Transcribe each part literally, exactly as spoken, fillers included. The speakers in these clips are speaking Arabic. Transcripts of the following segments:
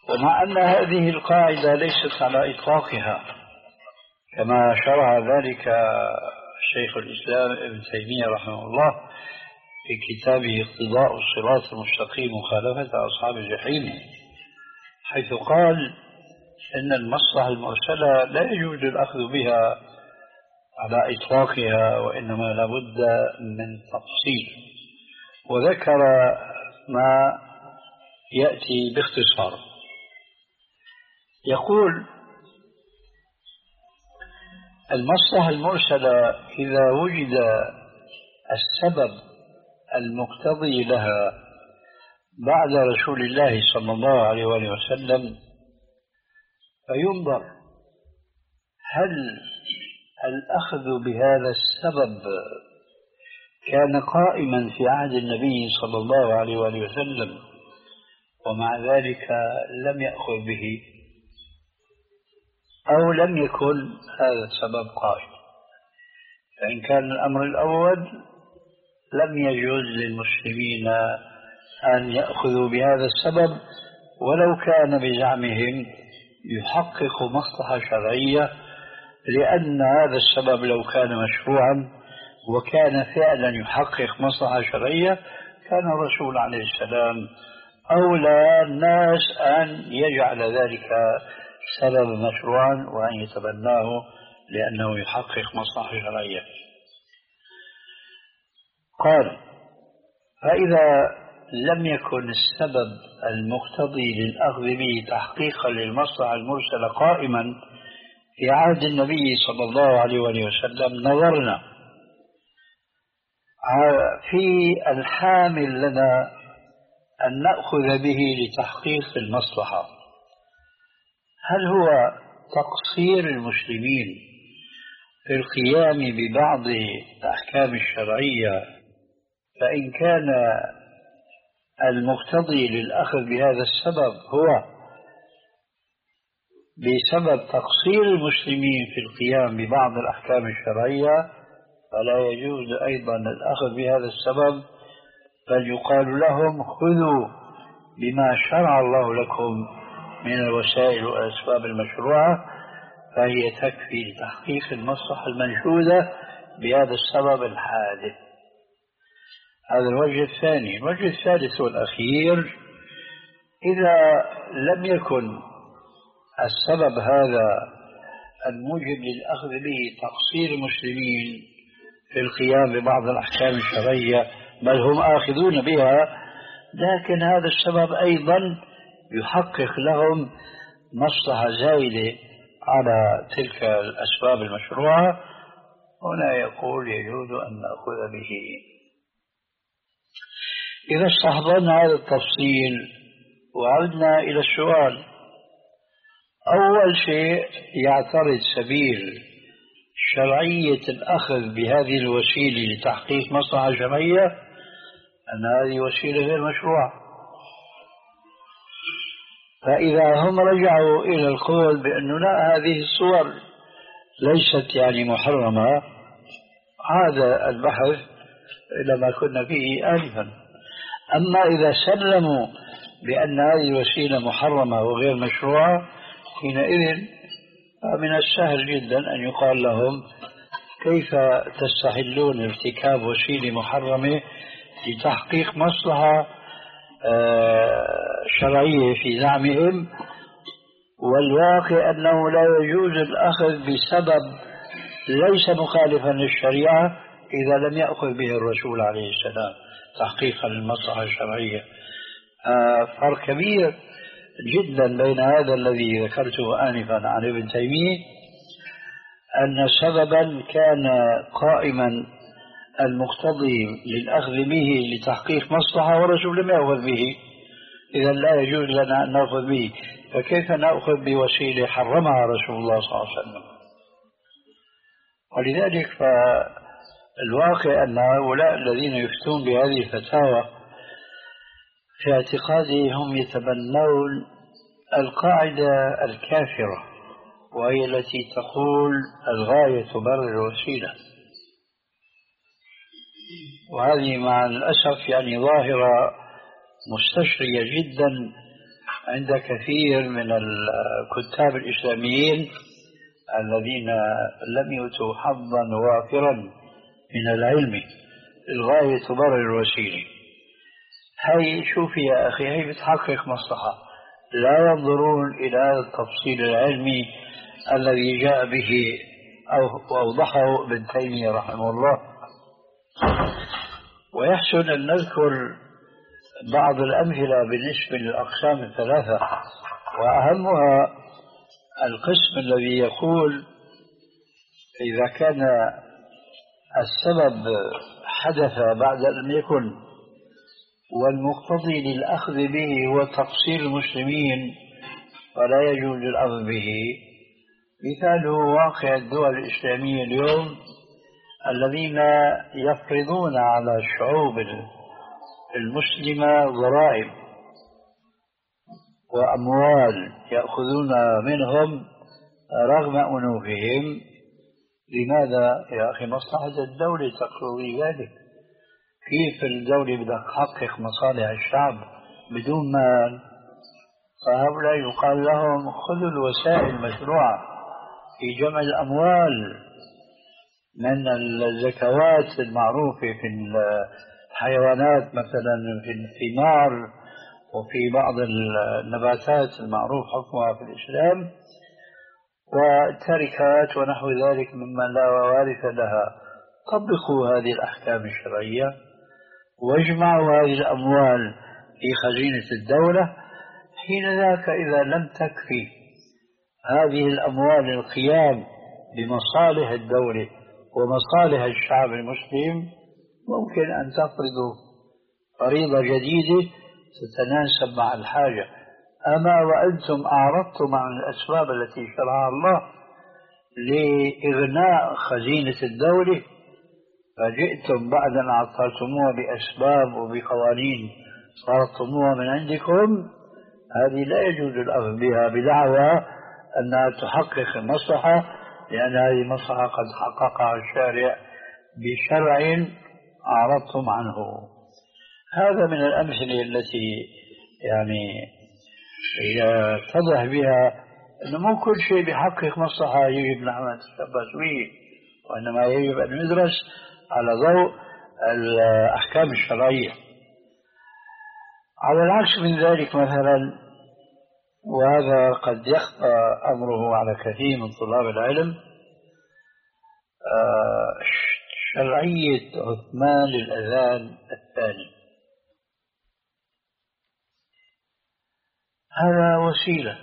ومع أن هذه القاعدة ليست على إطلاقها كما شرع ذلك شيخ الإسلام ابن تيمية رحمه الله في كتابه اقتضاء الصراط المستقيم مخالفة أصحاب الجحيم، حيث قال إن المصلحة المرسلة لا يجوز الأخذ بها على إطلاقها، وإنما لابد من تفصيل، وذكر ما يأتي باختصار. يقول: المصلحة المرسلة إذا وجد السبب المقتضي لها بعد رسول الله صلى الله عليه وآله وسلم فينظر هل الأخذ بهذا السبب كان قائما في عهد النبي صلى الله عليه وآله وسلم ومع ذلك لم يأخذ به، أو لم يكن هذا السبب قائم. فإن كان الأمر الأول لم يجوز للمسلمين أن يأخذوا بهذا السبب ولو كان بزعمهم يحقق مصلحة شرعية، لأن هذا السبب لو كان مشروعا وكان فعلا يحقق مصلحة شرعية كان الرسول عليه السلام أولى الناس أن يجعل ذلك سبب مشروعا وأن يتبناه لأنه يحقق مصلحة شرعية. قال: فإذا لم يكن السبب المقتضي للأخذ به تحقيقا للمصلحة المرسلة قائما في عهد النبي صلى الله عليه وسلم نظرنا في الحامل لنا أن نأخذ به لتحقيق المصلحة، هل هو تقصير المسلمين في القيام ببعض الأحكام الشرعية، فإن كان المقتضي للأخذ بهذا السبب هو بسبب تقصير المسلمين في القيام ببعض الأحكام الشرعية فلا يجوز أيضا الأخذ بهذا السبب، بل يقال لهم خذوا بما شرع الله لكم من الوسائل والأسباب المشروعة، فهي تكفي لتحقيق المصلحة المنشودة بهذا السبب الحادث. هذا الوجه الثاني. الوجه الثالث والأخير: إذا لم يكن السبب هذا الموجب للأخذ به تقصير المسلمين في القيام ببعض الأحكام الشرعية بل هم آخذون بها، لكن هذا السبب أيضا يحقق لهم مصلحة زائدة على تلك الأسباب المشروعة، هنا يقول يجوز أن نأخذ به. إذا استحضرنا هذا التفصيل وعدنا إلى السؤال، أول شيء يعترض سبيل شرعية الأخذ بهذه الوسيلة لتحقيق مصلحة شرعية أن هذه وسيلة غير مشروعة. فإذا هم رجعوا إلى القول بأنه لا، هذه الصور ليست يعني محرمة، هذا البحث إلى ما كنا فيه آنفا. أما إذا سلموا بأن هذه الوسيلة محرمة وغير مشروعة، حينئذ من السهل جدا أن يقال لهم كيف تستحلون ارتكاب وسيلة محرمة لتحقيق مصلحة شرعية في زعمهم، والواقع أنه لا يجوز الأخذ بسبب ليس مخالفا للشريعة إذا لم يأخذ به الرسول عليه السلام تحقيقا للمصلحة الشرعية. فرق كبير جدا بين هذا الذي ذكرته آنفا عن ابن تيمية أن سببا كان قائما المقتضي للأخذ به لتحقيق مصلحة والرسول لم يأخذ به، إذا لا يجوز لنا أن نأخذ به، فكيف نأخذ بوسيلة حرمها رسول الله صلى الله عليه وسلم؟ ولذلك فالواقع أن هؤلاء الذين يفتون بهذه الفتاوى في اعتقادي هم يتبنون القاعدة الكافرة، وهي التي تقول الغاية تبرر الوسيلة، وهذه مع الأسف يعني ظاهرة مستشرية جدا عند كثير من الكتاب الإسلاميين الذين لم يؤتوا حظا وافرا من العلم الغاية تبرر الوسيلة. هي شوفي يا أخي، هي بتحقق مصلحة، لا ينظرون إلى التفصيل العلمي الذي جاء به أو أوضحه ابن تيمية رحمه الله. ويحسن أن نذكر بعض الأمثلة بالنسبة للأقسام الثلاثة، وأهمها القسم الذي يقول إذا كان السبب حدث بعد لم يكن والمقتضي للأخذ به هو تقصير المسلمين فلا يجوز الأخذ به. مثاله واقع الدول الإسلامية اليوم الذين يفرضون على الشعوب المسلمة ضرائب وأموال يأخذون منهم رغم أنوفهم. لماذا يا أخي؟ مصلحة الدولة تقتضي ذلك. كيف الدولة بدها تحقق مصالح الشعب بدون مال؟ فهؤلاء يقال لهم خذوا الوسائل المشروعة في جمع الأموال من الزكوات المعروفة في الحيوانات مثلا، في الثمار وفي بعض النباتات المعروف حكمها في الإسلام، والتركات ونحو ذلك مما لا وارث لها. طبقوا هذه الأحكام الشرعية واجمعوا هذه الأموال في خزينة الدولة. حين ذاك إذا لم تكفي هذه الأموال القيام بمصالح الدولة ومصالح الشعب المسلم، ممكن أن تفرضوا فريضة جديدة تتناسب مع الحاجة. أما وأنتم أعرضتم عن الأسباب التي شرعها الله لإغناء خزينة الدولة، فجئتم بعد أن عطلتموها بأسباب وبقوانين فرضتموها من عندكم، هذه لا يجوز الأخذ بها بدعوى أنها تحقق المصلحة، لأن هذه المصلحة قد حققها الشارع بشرع أعرضتم عنه. هذا من الأمثلة التي يعني يتضح بها أنه مو كل شيء بيحقق مصلحة يجب نحن نتشبث به، وإنما يجب أن ندرس على ضوء الأحكام الشرعية. على العكس من ذلك مثلا، وهذا قد يخفى أمره على كثير من طلاب العلم، شرعية عثمان للأذان الثاني. هذا وسيلة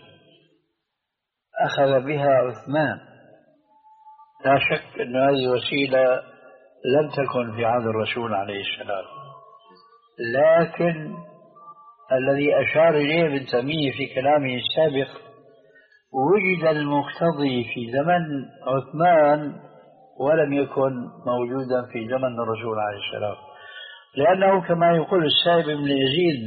أخذ بها عثمان، لا شك أن هذه وسيلة لم تكن في عهد الرسول عليه السلام، لكن الذي أشار إليه ابن تيمية في كلامه السابق وجد المقتضي في زمن عثمان ولم يكن موجودا في زمن الرسول عليه السلام، لأنه كما يقول السائب بن يزيد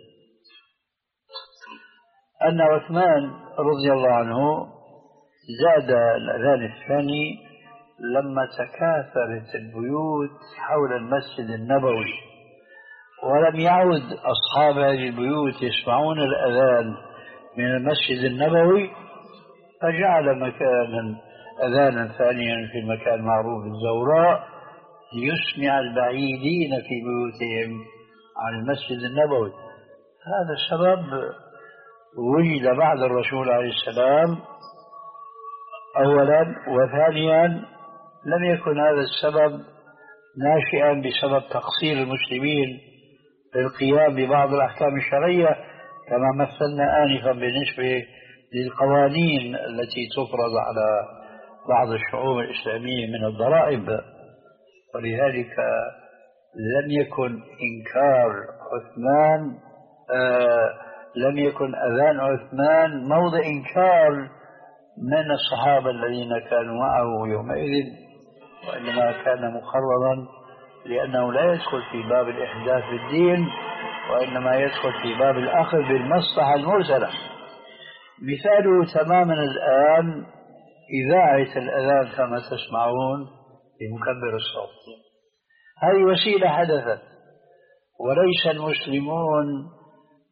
أن عثمان رضي الله عنه زاد الأذان الثاني لما تكاثرت البيوت حول المسجد النبوي، ولم يعد أصحاب هذه البيوت يسمعون الأذان من المسجد النبوي، فجعل مكانا أذانا ثانيا في المكان معروف الزوراء ليسمع البعيدين في بيوتهم عن المسجد النبوي. هذا السبب وجد بعد الرسول عليه السلام أولا، وثانيا لم يكن هذا السبب ناشئا بسبب تقصير المسلمين في القيام ببعض الأحكام الشرعية كما مثلنا آنفا بالنسبة للقوانين التي تفرض على بعض الشعوب الإسلامية من الضرائب. ولذلك لم يكن إنكار عثمان آه لم يكن أذان عثمان موضع إنكار من الصحابة الذين كانوا معه يومئذ، وإنما كان مقررا لأنه لا يدخل في باب الإحداث في الدين، وإنما يدخل في باب الأخذ بالمصلحة المرسلة. مثاله تماما الآن إذاعة الأذان كما تسمعون بمكبر الصوت، هذه وسيلة حدثت، وليس المسلمون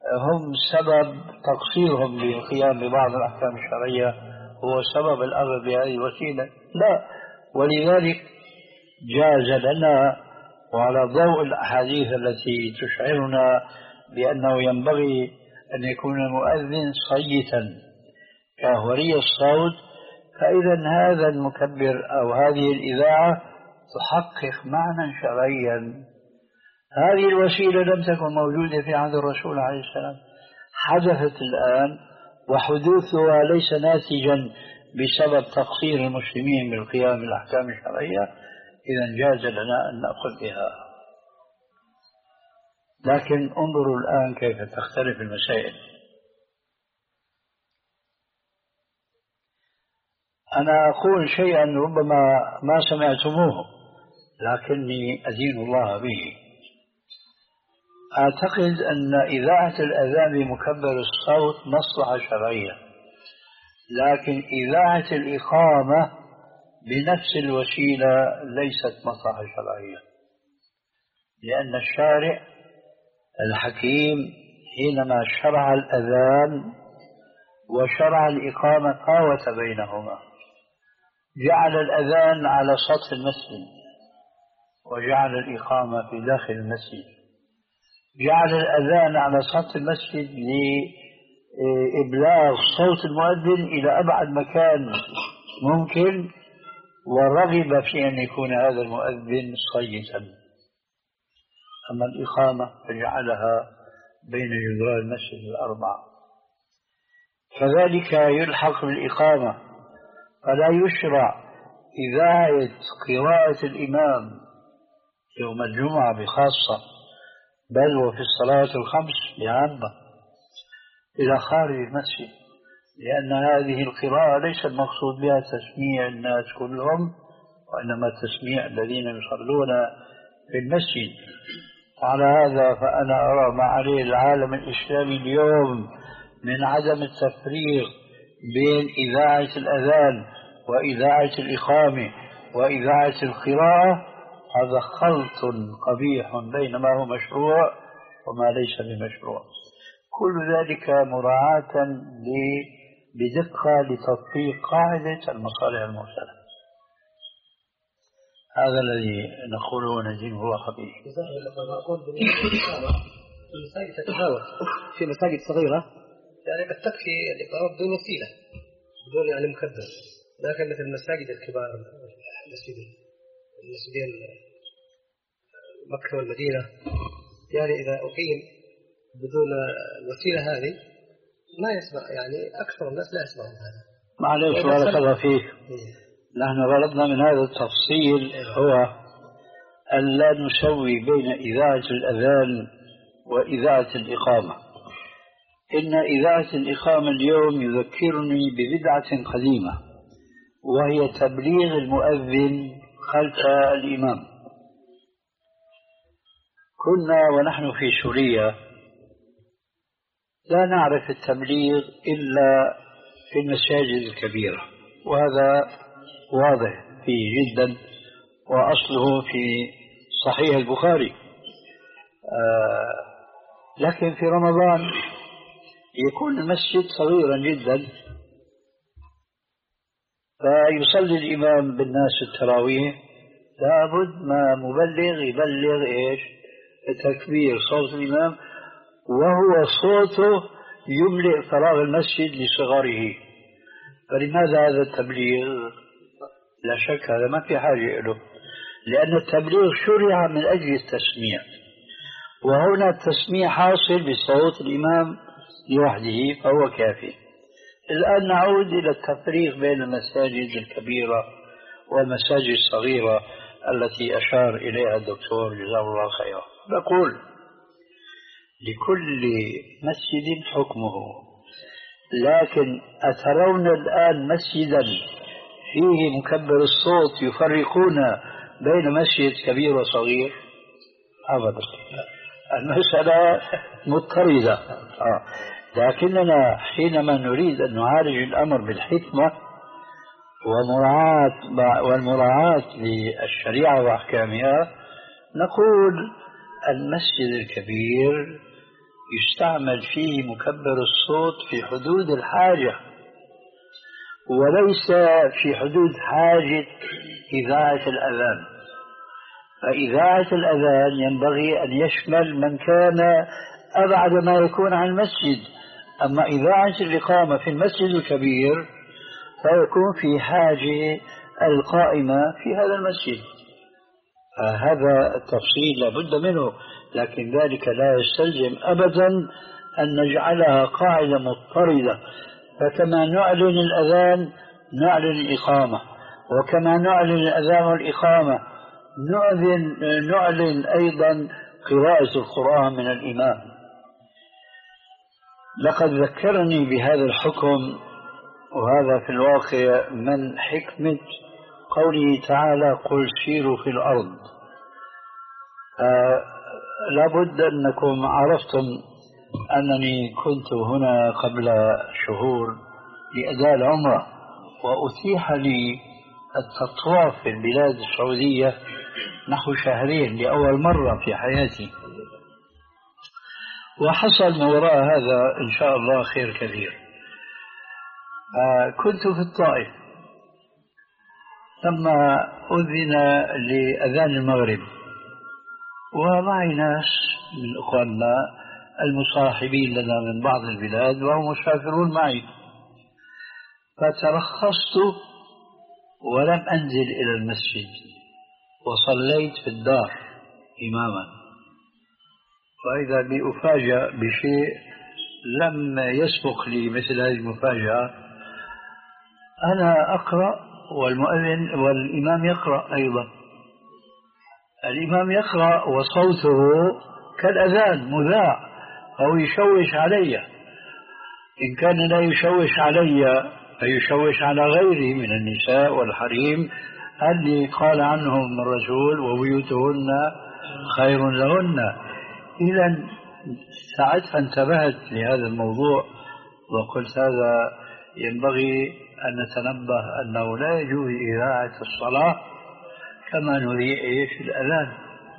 هم سبب تقصيرهم بالقيام ببعض الأحكام الشرعية هو سبب الأمر بهذه الوسيلة؟ لا. ولذلك جاز لنا وعلى ضوء الأحاديث التي تشعرنا بأنه ينبغي أن يكون المؤذن صيتا كهوري الصوت، فإذا هذا المكبر أو هذه الإذاعة تحقق معنى شرعيا. هذه الوسيلة لم تكن موجودة في عهد الرسول عليه السلام، حدثت الآن، وحدوثها ليس ناتجا بسبب تقصير المسلمين بالقيام بالأحكام الشرعية، إذا جاز لنا أن نأخذ بها. لكن انظروا الآن كيف تختلف المسائل. أنا أقول شيئا ربما ما سمعتموه لكني أدين الله به. أعتقد أن إذاعة الأذان بمكبر الصوت مصلحة شرعية، لكن إذاعة الإقامة بنفس الوسيلة ليست مصلحة شرعية، لأن الشارع الحكيم حينما شرع الأذان وشرع الإقامة قاوت بينهما، جعل الأذان على سطح المسجد وجعل الإقامة في داخل المسجد، جعل الأذان على سطح المسجد لإبلاغ صوت المؤذن إلى أبعد مكان ممكن، ورغب في أن يكون هذا المؤذن صيتا. أما الإقامة فجعلها بين جدران المسجد الأربعة. كذلك يلحق بالإقامة، فلا يشرع إذاعة قراءة الإمام يوم الجمعة بخاصة، بل وفي الصلاة الخمس بعامة إلى خارج المسجد، لأن هذه القراءة ليس المقصود بها تسميع الناس كلهم، وإنما تسميع الذين يصلون في المسجد. على هذا فأنا أرى ما عليه العالم الإسلامي اليوم من عدم التفريق بين إذاعة الأذان وإذاعة الإقامة وإذاعة القراءة، هذا خلط قبيح بين ما هو مشروع وما ليس بمشروع. كل ذلك مراعاة بدقة لتطبيق قاعدة المصالح المرسلة. هذا الذي نقوله ونجيب الله به. المساجد تتفاوت، في مساجد صغيرة يعني قد تكفي الإقامة بدون وسيلة، بدون يعني مكبر، لكن مثل المساجد الكبار، المسجدين المسجدين مكة والمدينة، يعني إذا أقيم بدون الوسيلة هذه ما يسمع، يعني أكثر الناس لا يسمعون هذا. معليش بارك الله فيك. نحن غرضنا من هذا التفصيل هو أن لا نسوي بين إذاعة الأذان وإذاعة الإقامة. إن إذاعة الإقامة اليوم يذكرني ببدعة قديمة، وهي تبليغ المؤذن خلف الإمام. كنا ونحن في سوريا لا نعرف التبليغ إلا في المساجد الكبيرة، وهذا واضح فيه جدا، وأصله في صحيح البخاري. آه لكن في رمضان يكون المسجد صغيرا جدا، فيصلي الإمام بالناس التراويح، لابد ما مبلغ يبلغ إيش؟ تكبير صوت الإمام، وهو صوته يملئ فراغ المسجد لصغره. فلماذا هذا التبليغ؟ لا شك هذا ما في حاجة له، لأن التبليغ شرع من أجل التسميع، وهنا التسميع حاصل بصوت الإمام لوحده فهو كافي. الآن نعود إلى التفريق بين المساجد الكبيرة والمساجد الصغيرة التي أشار إليها الدكتور جزاه الله خيرا. نقول لكل مسجد حكمه، لكن أترون الآن مسجدا فيه مكبر الصوت يفرقون بين مسجد كبير وصغير؟ أبدا، المسألة مضطردة. آه. لكننا حينما نريد أن نعالج الأمر بالحكمة ومراعاة والمراعاة للشريعة وأحكامها، نقول المسجد الكبير يستعمل فيه مكبر الصوت في حدود الحاجة وليس في حدود حاجة إذاعة الأذان. فإذاعة الأذان ينبغي أن يشمل من كان أبعد ما يكون عن المسجد، أما إذاعة الإقامة في المسجد الكبير فيكون في حاجة القائمة في هذا المسجد. هذا التفصيل لابد منه، لكن ذلك لا يستلزم أبدا أن نجعلها قاعدة مضطردة. فكما نعلن الأذان نعلن الإقامة، وكما نعلن الأذان والإقامة نعلن, نعلن أيضا قراءة القرآن من الإمام. لقد ذكرني بهذا الحكم، وهذا في الواقع من حكمة قوله تعالى قل سيروا في الأرض. آه لابد أنكم عرفتم أنني كنت هنا قبل شهور لأداء العمرة، وأتيح لي التطواف في البلاد السعودية نحو شهرين لأول مرة في حياتي، وحصل من وراء هذا إن شاء الله خير كثير. آه كنت في الطائف لما أذن لأذان المغرب، ومعي ناس من أخواننا المصاحبين لنا من بعض البلاد وهم مسافرون معي، فترخصت ولم أنزل إلى المسجد وصليت في الدار إماما. وإذا بأفاجأ بشيء لم يسبق لي مثل هذه المفاجأة، أنا أقرأ والمؤذن والإمام يقرأ أيضا. الإمام يقرأ وصوته كالأذان مذاع أو يشوش علي، إن كان لا يشوش علي فيشوش على غيري من النساء والحريم اللي قال عنهم الرسول وبيوتهن خير لهن. إذا ساعتها انتبهت لهذا الموضوع وقلت هذا ينبغي أن نتنبه أنه لا يجوز إذاعة الصلاة كما نذيع إيش الأذان.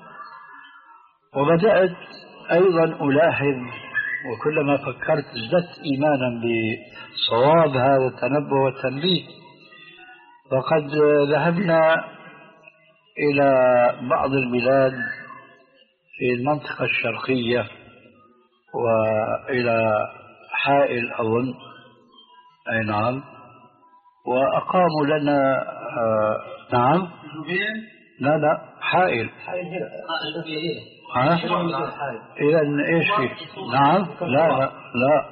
وبدأت أيضا ألاحظ، وكلما فكرت ازددت إيمانا بصواب هذا التنبه والتنبيه. وقد ذهبنا إلى بعض البلاد في المنطقة الشرقية وإلى حائل أظن، أي نعم، وأقاموا لنا آه نعم لا لا حائل ها إذا إيش في نعم لا لا لا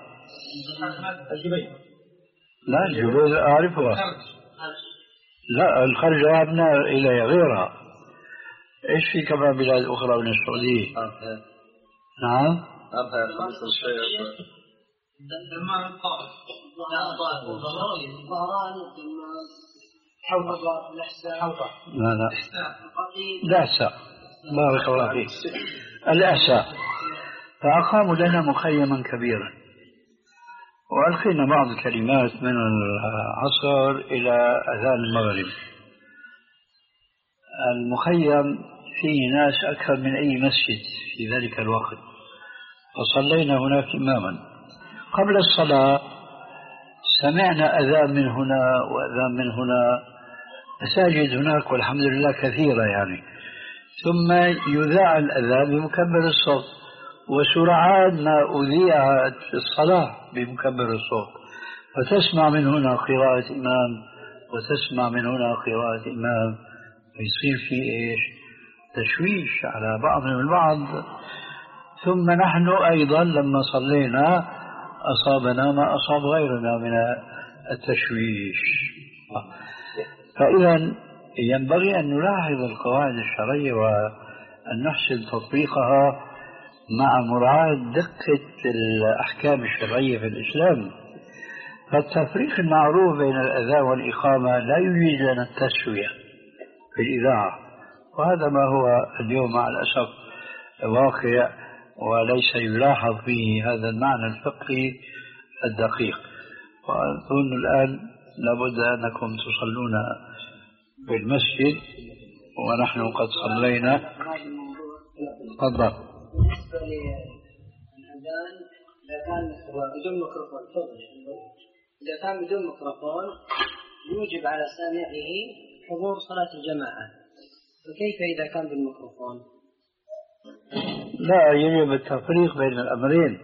لا الجبيل أعرفها، لا الخرج ذهبنا إلى غيرها. إيش في كمان بلاد أخرى من السعودية؟ نعم لا لا الأحساء، بارك الله فيك، الأحساء. فأقاموا لنا مخيما كبيرا، وألقينا بعض الكلمات من العصر إلى أذان المغرب. المخيم فيه ناس أكثر من أي مسجد في ذلك الوقت، فصلينا هناك إماما. قبل الصلاة سمعنا أذان من هنا وأذان من هنا، مساجد هناك والحمد لله كثيرة يعني، ثم يذاع الأذان بمكبر الصوت، وسرعان ما أذيعت الصلاة بمكبر الصوت، فتسمع من هنا قراءة إمام وتسمع من هنا قراءة إمام، فيصير في إيش تشويش على بعضهم البعض. ثم نحن أيضا لما صلينا أصابنا ما أصاب غيرنا من التشويش. فإذا ينبغي أن نلاحظ القواعد الشرعية وأن نحسن تطبيقها مع مراعاة دقة الأحكام الشرعية في الإسلام. فالتفريق المعروف بين الأذان والإقامة لا يوجد لنا التسوية في الإذاعة، وهذا ما هو اليوم مع الأسف واقع، وليس يلاحظ فيه هذا المعنى الفقهي الدقيق. وأظن الآن لابد أنكم تصلون في المسجد ونحن قد صلينا. تفضل. بالنسبة للأذان الآن إذا كان بدون ميكروفون تفضل إذا كان بدون ميكروفون يوجب على سامعه حضور صلاة الجماعة، فكيف إذا كان بالميكروفون؟ لا، يجب التفريق بين الأمرين،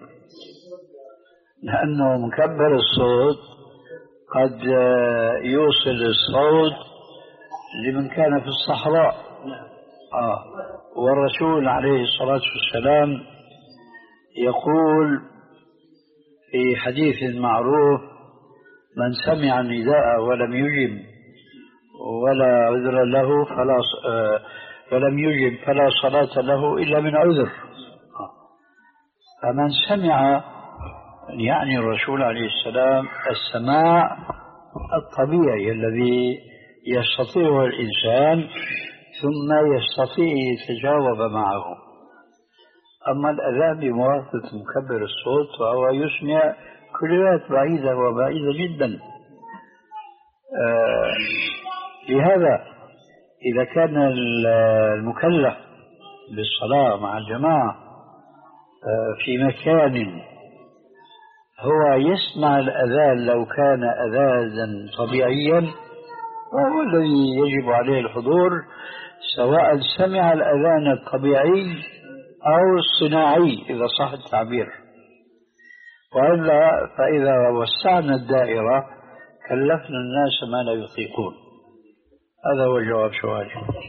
لأنه مكبر الصوت قد يوصل الصوت لمن كان في الصحراء. آه. والرسول عليه الصلاة والسلام يقول في حديث معروف: من سمع النداء ولم يجب ولا عذر له فلا آه ولم يجب فلا صلاة له إلا من عذر. آه. فمن سمع يعني الرسول عليه السلام السماع الطبيعي الذي يستطيعه الإنسان ثم يستطيع يتجاوب معه. أما الأذان بمواسطة مكبر الصوت فهو يسمع كلمات بعيدة وبعيدة جدا. آه لهذا إذا كان المكلف بالصلاة مع الجماعة آه في مكان هو يسمع الأذان لو كان أذانا طبيعيا وهو الذي يجب عليه الحضور، سواء سمع الأذان الطبيعي أو الصناعي إذا صح التعبير. وإلا فإذا وسعنا الدائرة كلفنا الناس ما لا يطيقون. هذا هو الجواب سؤالي.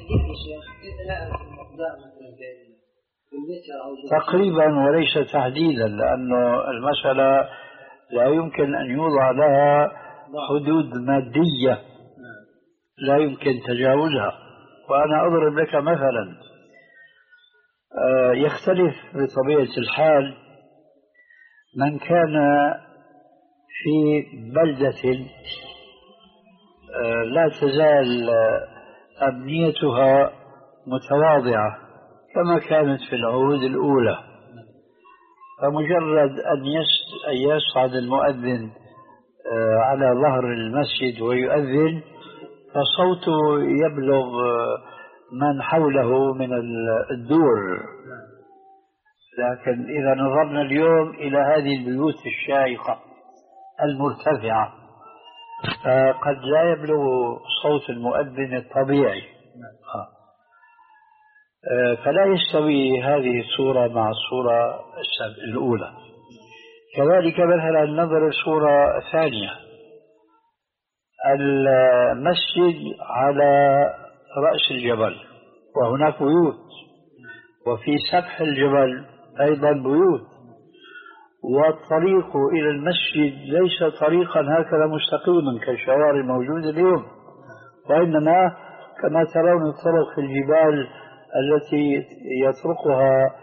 تقريبا وليس تحديدا، لأنه المسألة لا يمكن أن يوضع لها حدود مادية لا يمكن تجاوزها. وأنا أضرب لك مثلا يختلف بطبيعة الحال من كان في بلدة لا تزال أبنيتها متواضعة كما كانت في العهود الأولى، فمجرد أن يصعد المؤذن على ظهر المسجد ويؤذن فصوته يبلغ من حوله من الدور. لكن إذا نظرنا اليوم إلى هذه البيوت الشاهقة المرتفعة فقد لا يبلغ صوت المؤذن الطبيعي، فلا يستوي هذه الصورة مع الصورة الأولى. كذلك مثلا نظر الصورة الثانية، المسجد على رأس الجبل وهناك بيوت، وفي سفح الجبل أيضا بيوت، والطريق إلى المسجد ليس طريقا هكذا مستقيما كالشوارع الموجودة اليوم، وإنما كما ترون الطرق في الجبال التي يطرقها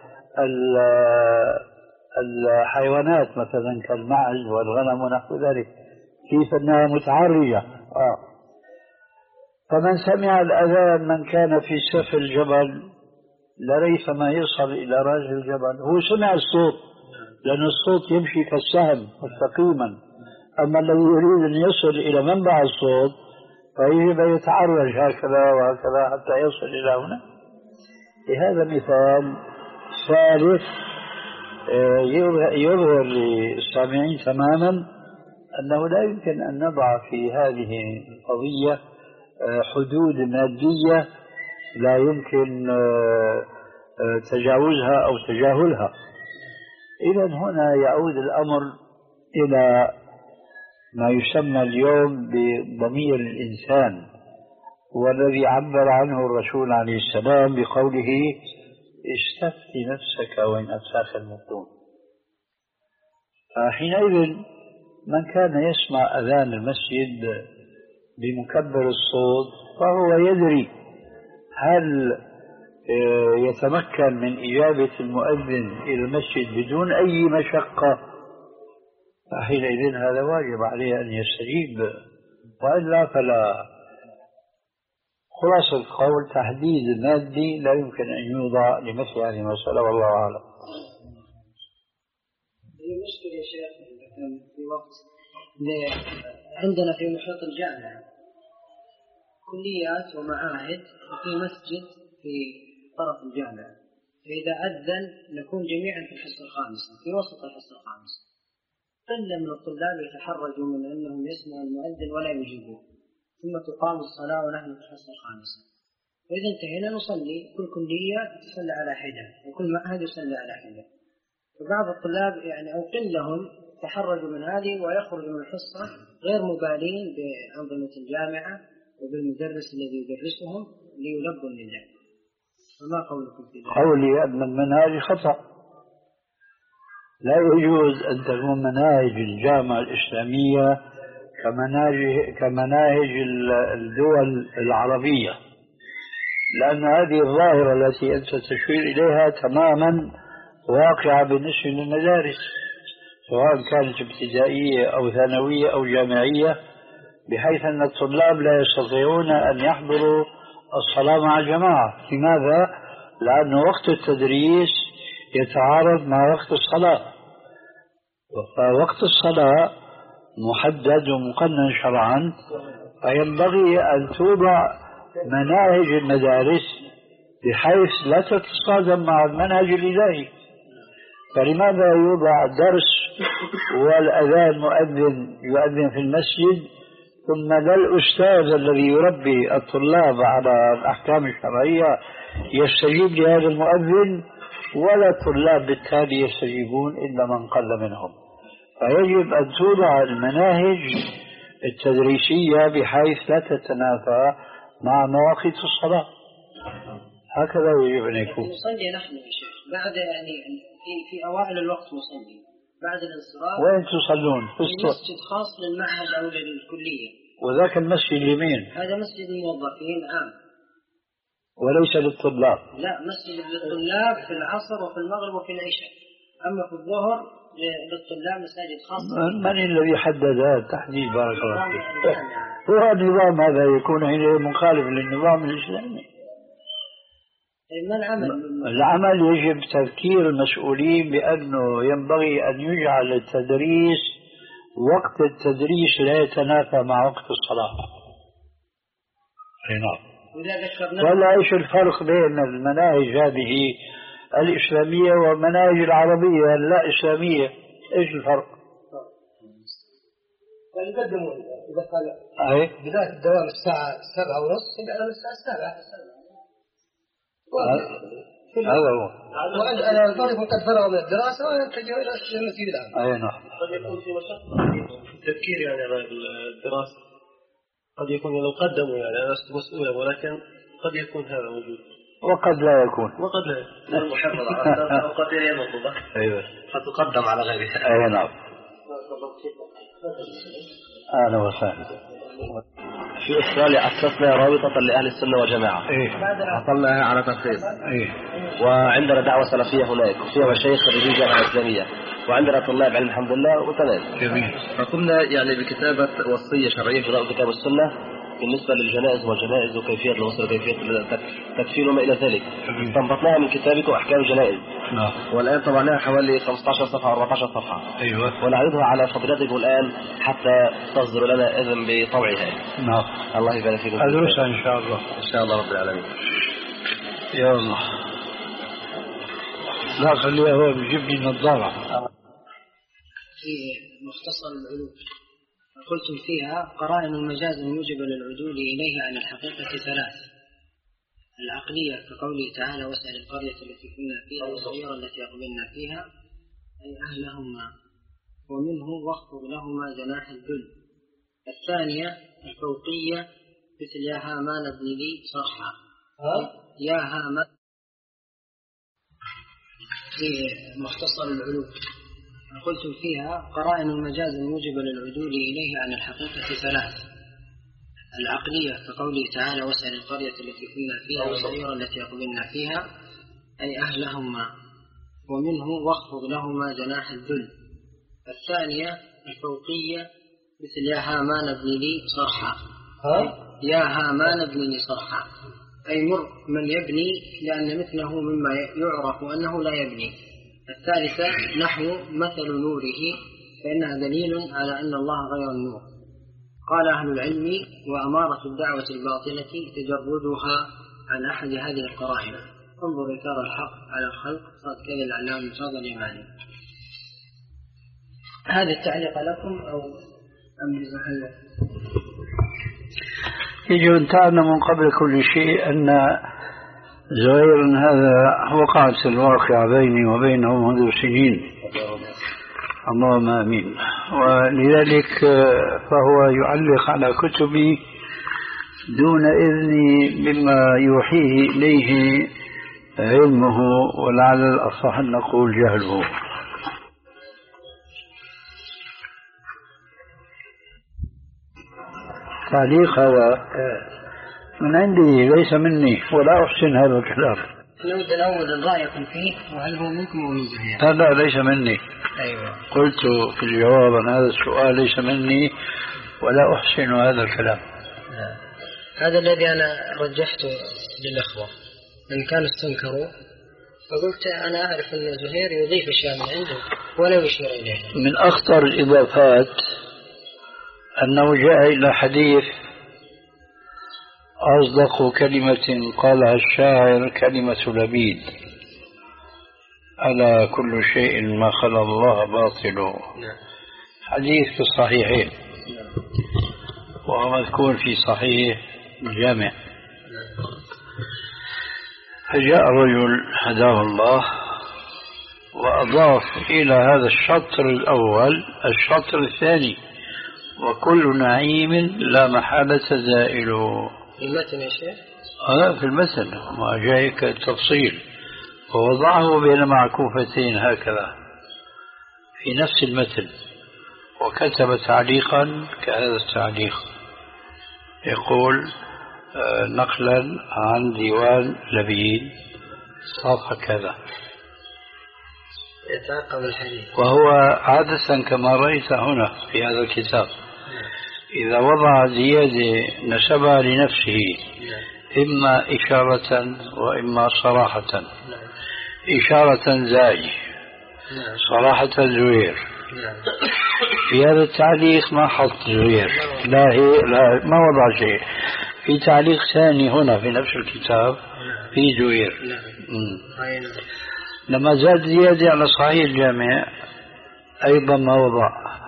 الحيوانات مثلا كالمعز والغنم ونحو ذلك، كيف أنها متعرجة. آه. فمن سمع الأذان من كان في سفح الجبل لريثما يصل إلى راس الجبل، هو سمع الصوت لأن الصوت يمشي كالسهم مستقيما، أما الذي يريد أن يصل إلى منبع الصوت فيجب أن يتعرج هكذا وهكذا حتى يصل إلى هنا. لهذا مثال ثالث يظهر للسامعين تماما أنه لا يمكن أن نضع في هذه القضية حدود مادية لا يمكن تجاوزها أو تجاهلها. إذن هنا يعود الأمر إلى ما يسمى اليوم بضمير الإنسان، والذي عبر عنه الرسول عليه السلام بقوله: استفتي نفسك وإن أفتاك المفتون. فحينئذ من كان يسمع أذان المسجد بمكبر الصوت فهو يدري هل يتمكن من إجابة المؤذن إلى المسجد بدون أي مشقة، فحينئذ هذا واجب عليه أن يستجيب، وإلا فلا. خلاصة القول تحديد مادي لا يمكن أن يوضع لمثل هذه المسألة، والله أعلم. هي مشكلة يا شيخ في وقت عندنا في محيط الجامعة كليات ومعاهد وفي مسجد في طرف الجامعة، فإذا أذن نكون جميعا في الحصة الخامسة في وسط الحصة الخامسة، قلة من الطلاب يتحرجوا من أنهم يسمعوا المؤذن ولا يجيبون، ثم تقام الصلاة ونحن في الحصة الخامسة، وإذا انتهينا نصلي كل كلية تصلي على حدة وكل معهد يصلي على حدة. فبعض الطلاب يعني أو قلهم تحرجوا من هذه ويخرجوا من الحصة غير مبالين بأنظمة الجامعة وبالمدرس الذي يدرسهم ليلبوا لله. فما قولكم في ذلك؟ قولي أن المناهج خطأ، لا يجوز أن تكون مناهج الجامعة الإسلامية كمناهج كمناهج الدول العربية، لأن هذه الظاهرة التي أنت تشير إليها تماما واقعة بالنسبة للمدارس، سواء كانت ابتدائية أو ثانوية أو جامعية، بحيث أن الطلاب لا يستطيعون أن يحضروا الصلاة مع الجماعة. لماذا؟ لأن وقت التدريس يتعارض مع وقت الصلاة، فوقت الصلاة محدد ومقنن شرعا، فينبغي أن توضع مناهج المدارس بحيث لا تتصادم مع المنهج الإلهي. فلماذا يوضع الدرس والأذان مؤذن يؤذن في المسجد، ثم لا الأستاذ الذي يربي الطلاب على الأحكام الشرعية يستجيب لهذا المؤذن، ولا الطلاب بالتالي يستجيبون إلا من قل منهم. فيجب أن توضع المناهج التدريسية بحيث لا تتنافى مع مواقيت الصلاة. هكذا يجب أن يكون. نصلي نحن يا شيخ بعد يعني في في أوائل الوقت نصلي، بعد الانصراف وين تصلون؟ في مسجد خاص للمعهد أو للكلية. وذاك المسجد اليمين هذا مسجد الموظفين عام وليس للطلاب. لا، مسجد للطلاب في العصر وفي المغرب وفي العشاء، أما في الظهر للطلاب مساجد خاصة. من الذي حدد هذا التحديد؟ بارك الله فيك. هو النظام هذا يكون مخالف للنظام الإسلامي. ما العمل؟ العمل يجب تذكير المسؤولين بأنه ينبغي أن يجعل التدريس وقت التدريس لا يتنافى مع وقت الصلاة. نعم. ولا إيش الفرق بين المناهج هذه الإسلامية والمناهج العربية لا إسلامية؟ إيش الفرق؟ يعني يقدمون إذا قال أي بداية الدوام الساعة سبعة ونص يبقى الساعة السابعة. هذا هو. وعند أنا الطالب قد فرغ من الدراسة ويتجه إلى المسجد الآن. أي نعم. قد يكون في مشقة في التفكير يعني على الدراسة، قد يكون لو قدموا يعني أنا لست مسؤولا، ولكن قد يكون هذا موجود وقد لا يكون. وقد لا يكون. المحافظة على أوقات غير مطلوبة. أيوة. قد تقدم على غيرها. أي نعم. أهلا وسهلا. في إسرائيل أسسنا رابطة لأهل السنة والجماعة. إيه. حصلناها على ترخيص. إيه. وعندنا دعوة سلفية هناك، فيها مشايخ خريجي جامعة إسلامية، وعندنا طلاب علم الحمد لله وتمام. جميل. فقمنا يعني بكتابة وصية شرعية في كتاب السنة بالنسبة للجنائز والجنائز وكيفية الغسل وكيفية التكفين وما إلى ذلك. استنبطناها من كتابكم أحكام الجنائز. نعم. والآن طبعناها حوالي خمسة عشر صفحة أو أربعة عشر صفحة. أيوة. ونعرضها على فضيلتكم الآن حتى تصدر لنا إذن بطبعها. نعم. الله يبارك فيكم. أدرسها إن شاء الله. إن شاء الله رب العالمين. يا الله. لا خليها هو بيجيب لي نظارة. في مختصر العلوم قلتم فيها قرائن المجاز الموجبة للعدول إليه عن الحقيقة ثلاث: العقلية كقوله تعالى واسأل القرية التي كنا فيها والصغيرة التي أقبلنا فيها أي أهلهما ومنه واخفض لهما جناح الذل. الثانية الفوقية مثل يا هامان ابن لي صرحا. يا هامان في مختصر العلوم قلتم فيها قرائن المجاز الموجبة للعدول إليه عن الحقيقة ثلاث: العقلية كقوله تعالى واسأل القرية التي كنا فيها والصغيرة التي أقبلنا فيها أي أهلهما ومنه واخفض لهما جناح الذل. الثانية الفوقية مثل يا هامان ابن لي صرحا. يا هامان ابن لي صرحا أي مر من يبني لأن مثله مما يعرف أنه لا يبني. الثالثة نحو مثل نوره فإنها دليل على أن الله غير النور. قال أهل العلم وأمارة الدعوة الباطلة تجردها عن أحد هذه القرائن. انظر إثار الحق على الخلق صاد كذا الإعلام صاد اليماني. هذا التعليق لكم أو أم لزحلة؟ يجب أن تعلم من قبل كل شيء أن زهير هذا وقعت الواقع بيني وبينه منذ سنين، اللهم آمين، ولذلك فهو يعلق على كتبي دون إذني مما يوحيه إليه علمه، ولعل الأصح أن نقول جهله. تعليق هذا من عندي ليس مني ولا أحسن هذا الكلام. نود الأول رأيكم فيه وهل هو منكم أو من زهير؟ هذا ليس مني. أيوة. قلت في الجواب عن هذا السؤال ليس مني ولا أحسن هذا الكلام. لا. هذا الذي أنا رجحته للأخوة إن كانوا استنكروا، فقلت أنا أعرف أن زهير يضيف أشياء من عنده ولا يشير إليها. من أخطر الإضافات أنه جاء إلى حديث أصدق كلمة قالها الشاعر كلمة لبيد، ألا كل شيء ما خلا الله باطل. حديث في الصحيحين وهو مذكور في صحيح الجامع. فجاء رجل هداه الله وأضاف إلى هذا الشطر الأول الشطر الثاني: وكل نعيم لا محالة زائل. في المتن يا شيخ؟ هذا في المتن ما جاءك التفصيل، ووضعه بين معكوفتين هكذا في نفس المتن، وكتب تعليقا كهذا التعليق يقول نقلا عن ديوان لبيد صفحة كذا، يتعقب الحديث. وهو عادة كما رأيت هنا في هذا الكتاب إذا وضع زيادة نسبها لنفسه إما إشارة وإما صراحة. إشارة زاي، صراحة زهير. في هذا التعليق ما حط زهير، لا هي لا ما وضع شيء. في تعليق ثاني هنا في نفس الكتاب في زهير. لما زاد زيادة على صحيح الجامع أيضا ما وضع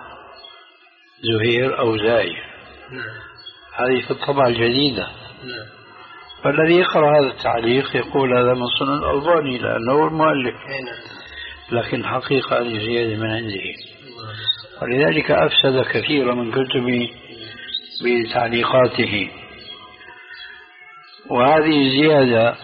زهير أو زاي. هذه في الطبعة الجديدة. فالذي يقرأ هذا التعليق يقول هذا من صنع الألباني لأنه هو المؤلف، لكن حقيقة هذه زيادة من عنده، ولذلك أفسد كثيرا من كتبي بتعليقاته. وهذه زيادة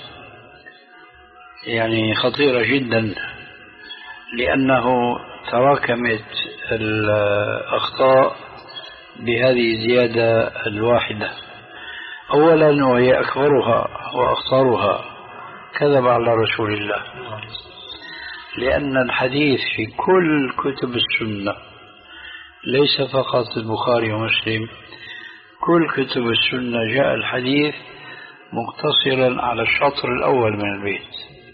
يعني خطيرة جدا، لأنه تراكمت الأخطاء بهذه الزيادة الواحدة. أولا وهي أكبرها وأخطرها كذب على رسول الله، لأن الحديث في كل كتب السنة ليس فقط البخاري ومسلم، كل كتب السنة جاء الحديث مقتصرا على الشطر الأول من البيت: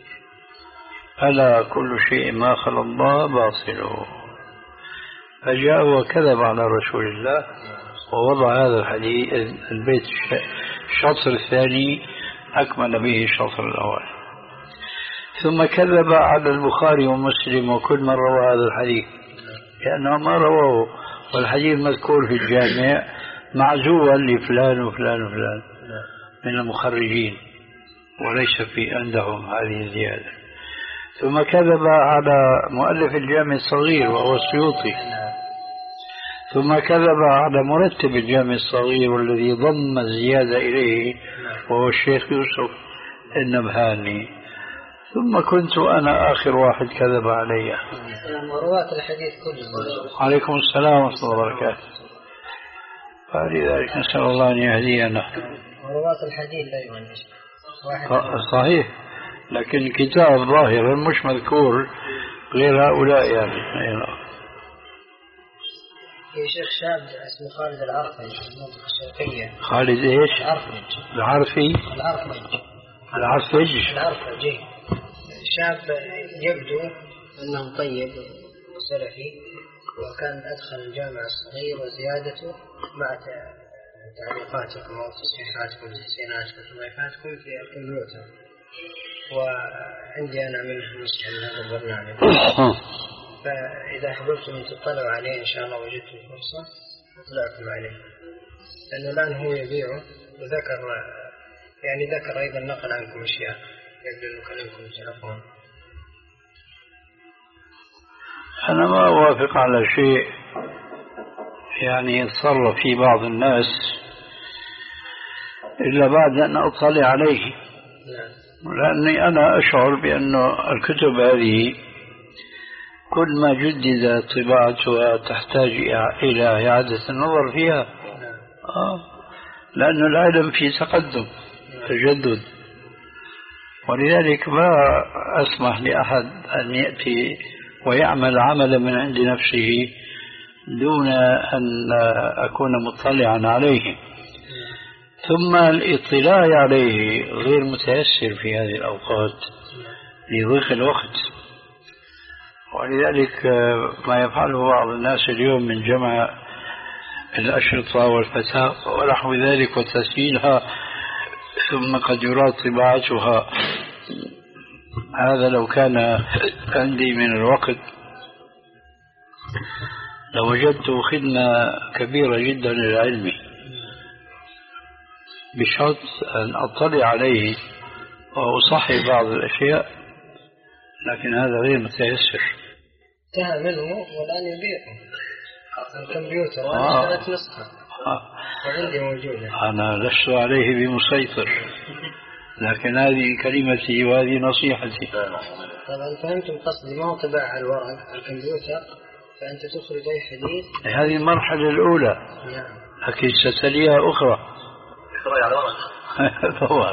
ألا كل شيء ما خلا الله باطل. فجاء وكذب على رسول الله ووضع هذا الحديث البيت الشطر الثاني أكمل به الشطر الأول، ثم كذب على البخاري ومسلم وكل من روى هذا الحديث، لأنه ما رواه، والحديث مذكور في الجامع معزوا لفلان وفلان وفلان من المخرجين، وليس في عندهم هذه الزيادة. ثم كذب على مؤلف الجامع الصغير وهو السيوطي، ثم كذب على مرتب الجامع الصغير والذي ضم الزيادة إليه وهو الشيخ يوسف النبهاني، ثم كنت أنا آخر واحد كذب علي. ورواة الحديث كلهم. عليكم السلام ورحمة الله وبركاته. فلذلك نسأل الله أن يهدينا. ورواة الحديث أيضا صحيح، لكن الكتاب ظاهرا مش مذكور غير هؤلاء يعني. في شيخ شاب اسمه خالد العرفي في المنطقة الشرقية. خالد ايش؟ العرفي. العرفي. العرفي. العرفي. العرفي. شاب يبدو أنه طيب وسلفي، وكان أدخل الجامع الصغير وزيادته مع تعليقاتكم وتصحيحاتكم وتحسيناتكم وضيفاتكم في الكمبيوتر. وعندي أنا من نسخة من هذا البرنامج، فإذا حببتم تطلعوا عليه إن شاء الله وجدتم فرصة اطلعكم عليه، لأنه الآن هو يبيعه، وذكر يعني ذكر أيضا نقل عنكم أشياء يبدو كلامكم تعرفون. أنا ما أوافق على شيء يعني يتصرف فيه بعض الناس إلا بعد أن أطلع عليه، لأني أنا أشعر بأن الكتب هذه كل ما جدد طباعتها تحتاج إلى إعادة النظر فيها، آه. لأن العلم في تقدم تجدد، ولذلك ما أسمح لأحد أن يأتي ويعمل عملا من عند نفسه دون أن أكون مطلعا عليه. ثم الاطلاع عليه غير متيسر في هذه الأوقات لضيق الوقت، ولذلك ما يفعله بعض الناس اليوم من جمع الأشرطة والفتاوى ونحو ذلك وتسجيلها ثم قد يراد طباعتها، هذا لو كان عندي من الوقت لوجدت خدمة كبيرة جدا للعلم، بشرط أن أطلع عليه وأصحح بعض الأشياء، لكن هذا غير متيسر. انتهى منه والآن يبيعه الكمبيوتر، وأنا اشتريت نسخة وعندي موجودة. أنا لست عليه بمسيطر، لكن هذه كلمتي وهذه نصيحتي. طبعا فهمتم قصدي، ما هو طباعة على الورق على الكمبيوتر، فأنت تخرج أي حديث. هذه المرحلة الأولى، لكن ستليها أخرى. اقرأي على ورق. طبعا.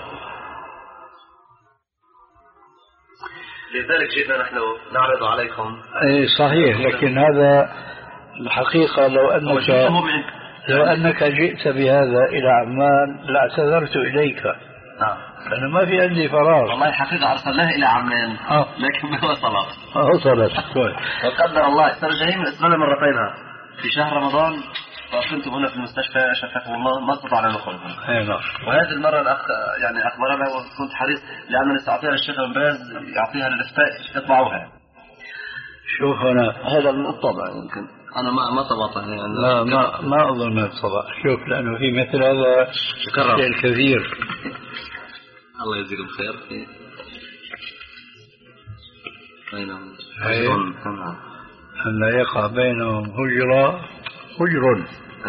لذلك جئنا نحن نعرض عليكم. أي صحيح، لكن هذا الحقيقة لو أنك لو أنك جئت بهذا إلى عمان لاعتذرت إليك. نعم. أنا ما في عندي فراغ. والله حقيقة أرسلناه إلى عمان لكن ما وصلت. وصلت. وقدر الله استرجعين من أسبوع مرتين في شهر رمضان، فكنت هنا في المستشفى شفاكم الله ما استطعنا نخرج. وهذه المرة الأخ يعني أخبرنا وكنت حريص لأنني سأعطيها للشيخ بن باز يعطيها للإفتاء يطبعوها. شوف أنا هذا من الطبع يمكن أنا ما ما طبعتها يعني. لا ما ما أظن ما طبع. شوف لأنه في مثل هذا شيء الكثير. الله يجزيكم خير. بينهم هجر أن لا يقع بينهم هجرة هجر.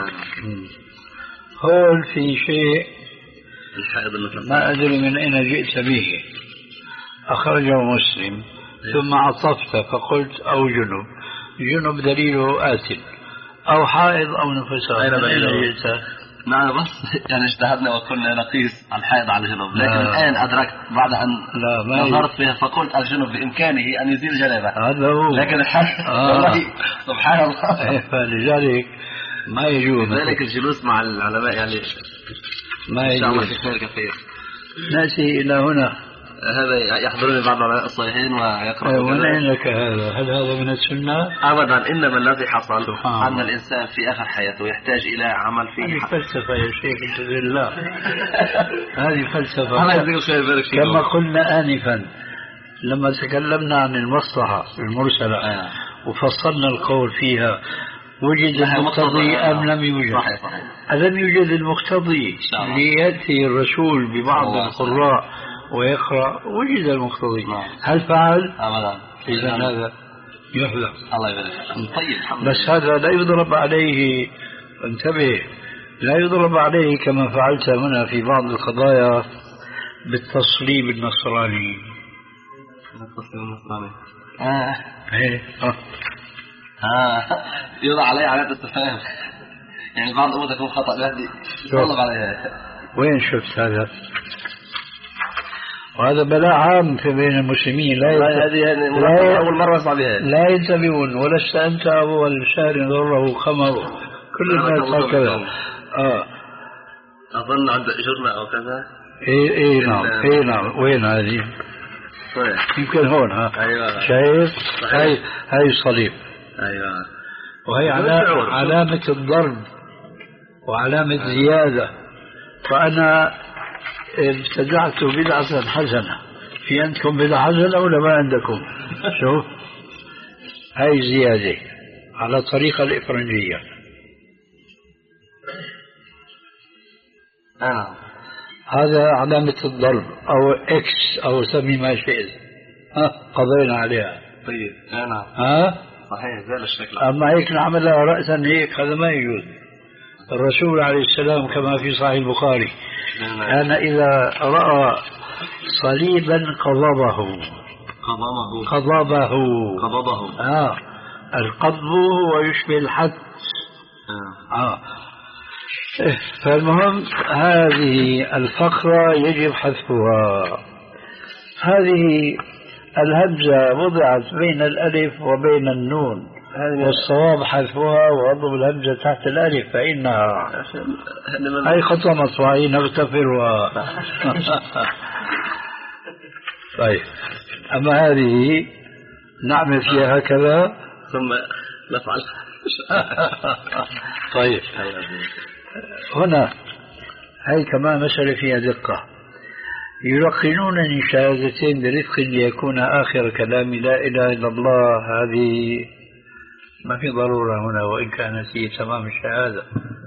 هون في شيء ما أدري من أين جئت به، أخرجه مسلم ثم عطفت فقلت أو جنب. جنب دليله آتٍ أو حائض أو نفساء. أين جئت؟ نعم بس يعني اجتهدنا وكنا نقيس الحائض على الجنوب، لكن الآن أدركت بعد أن نظرت فيها فقلت الجنوب بإمكانه أن يزيل جنابه، هذا هو. لكن الحائض آه. والله سبحان الله. فلذلك ما يجوز ذلك الجلوس مع العلماء يعني ما يجوز. إن شاء الله في خير كثير. نأتي إلى هنا. هذا يحضرني بعض العلماء الصالحين ويقرأ. وين لك هذا؟ هل هذا من السنة؟ أبدا، إنما الذي حصل أن الإنسان في آخر حياته يحتاج إلى عمل فيه. هذه فلسفة يا شيخ بإذن الله. هذه فلسفة. الله يجزيك خير. كما قلنا آنفا لما تكلمنا عن المصلحة المرسلة آه. وفصلنا القول فيها، وجد المقتضي أم لم يوجد؟ صحيح صحيح. ألم يوجد المقتضي ليأتي الرسول ببعض القراء ويقرأ؟ وجد المقتضي. هل فعل؟ أبدا. إذا هذا يحذر. الله يبارك. طيب الحمد بس لله. هذا لا يضرب عليه، انتبه، لا يضرب عليه كما فعلت هنا في بعض القضايا بالتصليب النصراني. التصليب النصراني. آه. إيه. آه. آه. يوضع عليه علامة استفهام، يعني بعض الأمور تكون خطأ بهدي يطلب عليها. وين شفت هذا؟ وهذا بلاء عام في بين المسلمين. لا هذه لا أول مرة أسمع بها. لا ينتبهون، ولست أنت أول شهر ضره خمر، كل الناس هكذا. آه. أظن عند جرنا أو كذا. إيه إيه نعم إيه نعم. وين هذه؟ يمكن هون. ها أيوة. شايف؟ هاي هاي الصليب. أيوة. وهي علامة الضرب وعلامة زيادة. فأنا ابتدعت بدعة حسنة في عندكم بلا حزن أو ما عندكم؟ شوف هاي زيادة على الطريقة الإفرنجية. آه. هذا علامة الضرب أو إكس أو سمي ما شئت. ها قضينا عليها. طيب أنا ها صحيح زال الشكل. أما هيك نعملها رأسا هيك هذا ما يجوز. الرسول عليه السلام كما في صحيح البخاري كان إذا رأى صليبا قضبه قضبه قضبه قضبه آه القضب هو يشبه الحد. آه. آه. فالمهم هذه الفقرة يجب حذفها. هذه الهمزة وضعت بين الألف وبين النون والصواب حذفها ووضع الهمزة تحت الألف فإنها أي خطوة مطبعية نغتفرها. طيب أما هذه نعمل فيها هكذا ثم نفعل. طيب هنا هي كمان مسألة فيها دقة. يلقنونني شهادتين برفق ليكون آخر كلامي لا إله إلا الله. هذه ما في ضرورة هنا وإن كانت هي تمام الشهادة.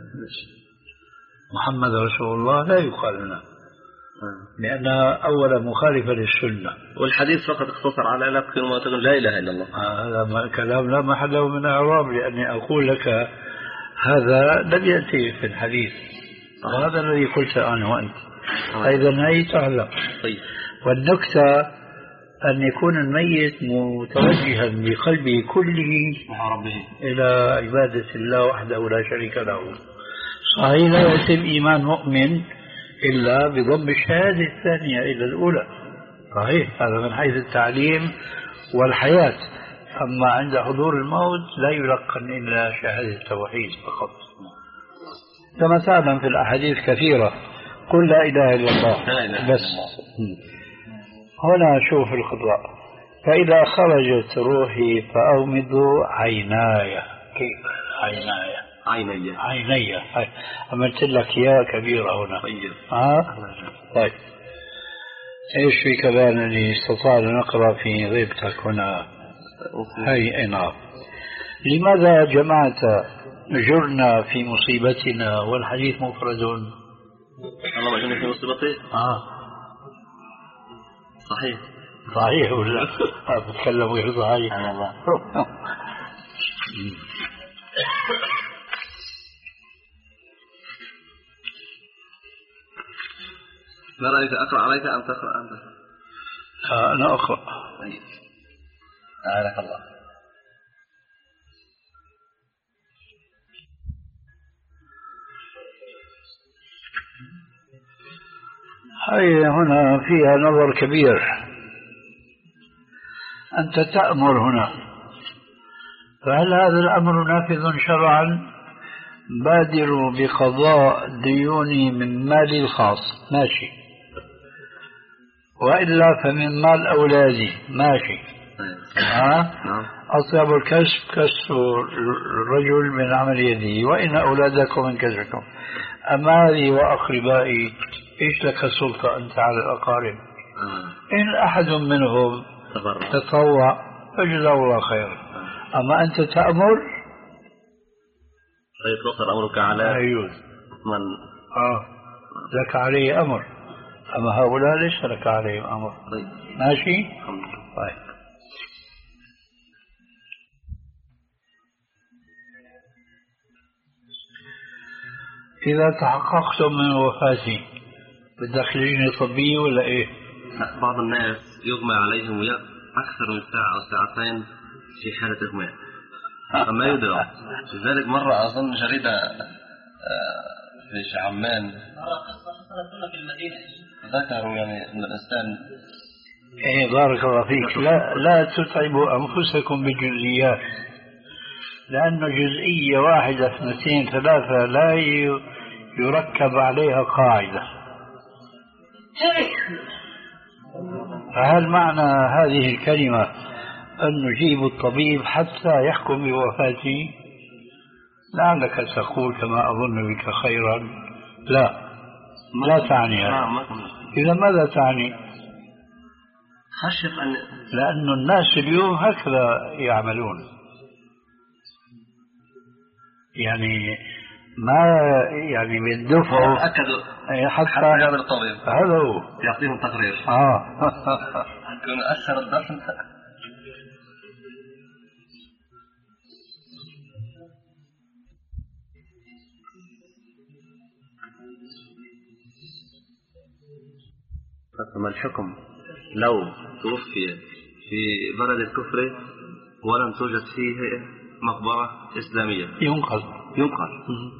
محمد رسول الله لا يقال هنا لأنها أولا مخالفة للسنة والحديث فقط اختصر على لا تقول لا إله إلا الله. هذا كلام لا محل له من إعراب لأني أقول لك هذا لم يأتي في الحديث وهذا الذي قلت أنا وأنت. أيضا هي تعلم. طيب. والنكتة أن يكون الميت متوجها بقلبه كله إلى عبادة الله وحده لا شريك له. صحيح لا يتم إيمان مؤمن إلا بضم الشهادة الثانية إلى الأولى. صحيح هذا من حيث التعليم والحياة. أما عند حضور الموت لا يلقن إلا شهادة التوحيد فقط. كما تعلم في الأحاديث كثيرة قل لا إله إلا الله بس. هنا شوف الخطأ. فإذا خرجت روحي فأغمضوا عيناي. كيف عيناي؟ عيني عيني عملت لك يا كبيرة هنا. طيب. آه؟ طيب ايش في كمان اللي استطعنا نقرأ في غيبتك هنا؟ هاي نعم. لماذا جمعت جرنا في مصيبتنا والحديث مفرد؟ الله ما جرنا في مصيبتي. آه صحيح صحيح ولا بتكلم غير صحيح؟ أنا الله. ما رأيك أقرأ عليك أم تقرأ أنت؟ آه أنا أقرأ. طيب أعانك الله. هاي هنا فيها نظر كبير. أنت تأمر هنا فهل هذا الأمر نافذ شرعا؟ بادروا بقضاء ديوني من مالي الخاص ماشي وإلا فمن مال أولادي ماشي. ها أصيب الكسب كسب الرجل من عمل يده وإن أولادكم من كسبكم. أما هذه وأقربائي إيش لك السلطة أنت على الأقارب؟ إن أحد منهم تطوع فجزاه الله خير. أما أنت تأمر فيقتصر أمرك على أيوه من آه لك عليه أمر أما هؤلاء ليس لك عليهم أمر. طيب. ماشي. طيب إذا تحققتم من وفاتي بتدخليني طبية ولا إيه؟ بعض الناس يغمى عليهم أكثر من ساعة أو ساعتين في حالة إغماء فما يدرى. لذلك مرة أظن جريدة في عمان مرة قصة حصلت في المدينة ذكروا يعني أن الإنسان إيه بارك الله فيك لا لا تتعبوا أنفسكم بالجزئيات لأن جزئية واحدة اثنتين ثلاثة لا يركب عليها قاعدة. فهل معنى هذه الكلمة أن نجيب الطبيب حتى يحكم بوفاتي؟ لعلك تقول كما أظن بك خيرا لا لا تعني هذا. إذا ماذا تعني؟ خشية أن لأن الناس اليوم هكذا يعملون، يعني ما يعني بيندفعوا أكدوا حتى هذا الطبيب هذا هو يعطيهم تقرير اه يكون أثر الدفن. فما الحكم لو توفي في بلد الكفر ولم توجد فيه مقبرة إسلامية؟ ينقل ينقل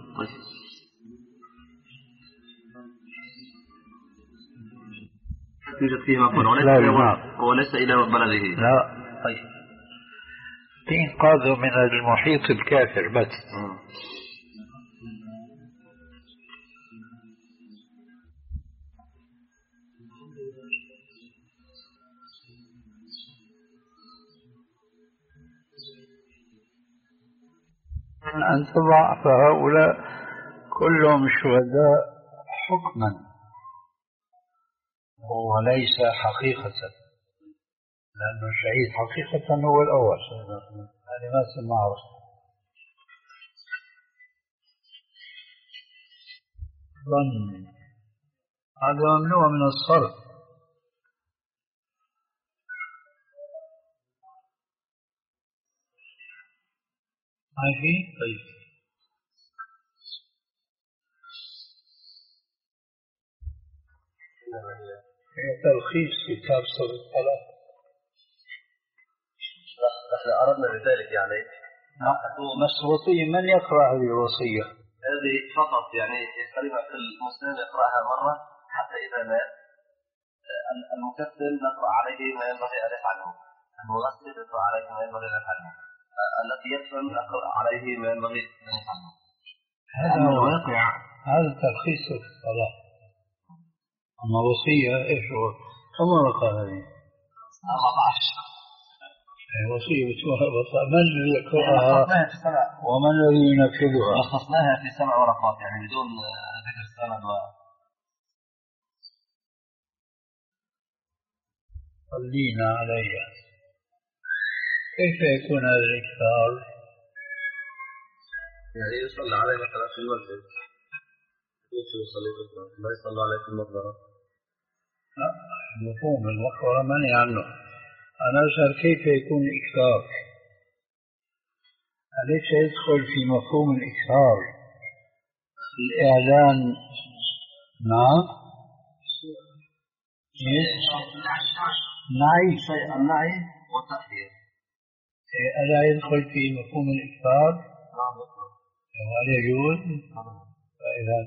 يوجد فيه مقبرة وليس, وليس إلى بلده. لا طيب إنقاذه من المحيط الكافر بس. م. أن تضع فهؤلاء كلهم شهداء حكما وليس حقيقة، لأن الشهيد حقيقة هو الأول، هذه ما سمعه. ظن هذا ممنوع من الصرف. ماشي طيب. تلخيص كتاب صلة الصلاة. نحن أردنا بذلك يعني بس وصية من يقرأ هذه الوصية؟ هذه فقط يعني كلمة في المسلم يقرأها مرة حتى إذا مات المكفل نقرأ عليه ما ينبغي أن يفعله، المغسل يقرأ عليه ما ينبغي أن يفعله، الذي يدفن نقرأ عليه ما ينبغي أن يفعله. هذا هو واقع، هذا تلخيص الصلاة. أما وصية إيش هو؟ كم ورقة هذه؟ أربعة عشر. وصية بتوها من الذي يقرأها ومن الذي ينفذها؟ لخصناها في سبع ورقات يعني بدون ذكر السند و صلينا عليها. كيف يكون هذا الإكثار؟ يعني يصلى عليه مثلا في المسجد يصلي في المسجد لا يصلى عليه في المقبرة. لا مفهوم المقبرة منع عنه. أنا أسأل كيف يكون الإكثار؟ أليس يدخل في مفهوم الإكثار الإعلان؟ نعم نعي شيء النعي والتأخير ألا يدخل في مفهوم الإكثار؟ نعم. هل يجوز؟ فإذا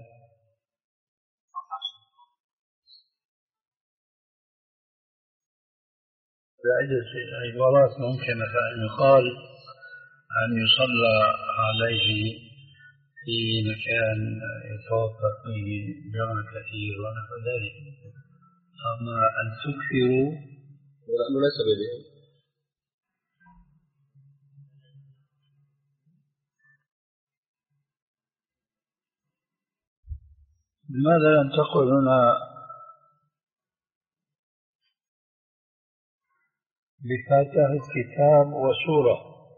بعدة عبارات ممكنة فإن يقال أن يصلى عليه في مكان يتوفر فيه جمع كثير ونحو ذلك، أما أن تكثروا لأنه ليس بدين. لماذا لم تقل هنا بفاتحة الكتاب وسورة؟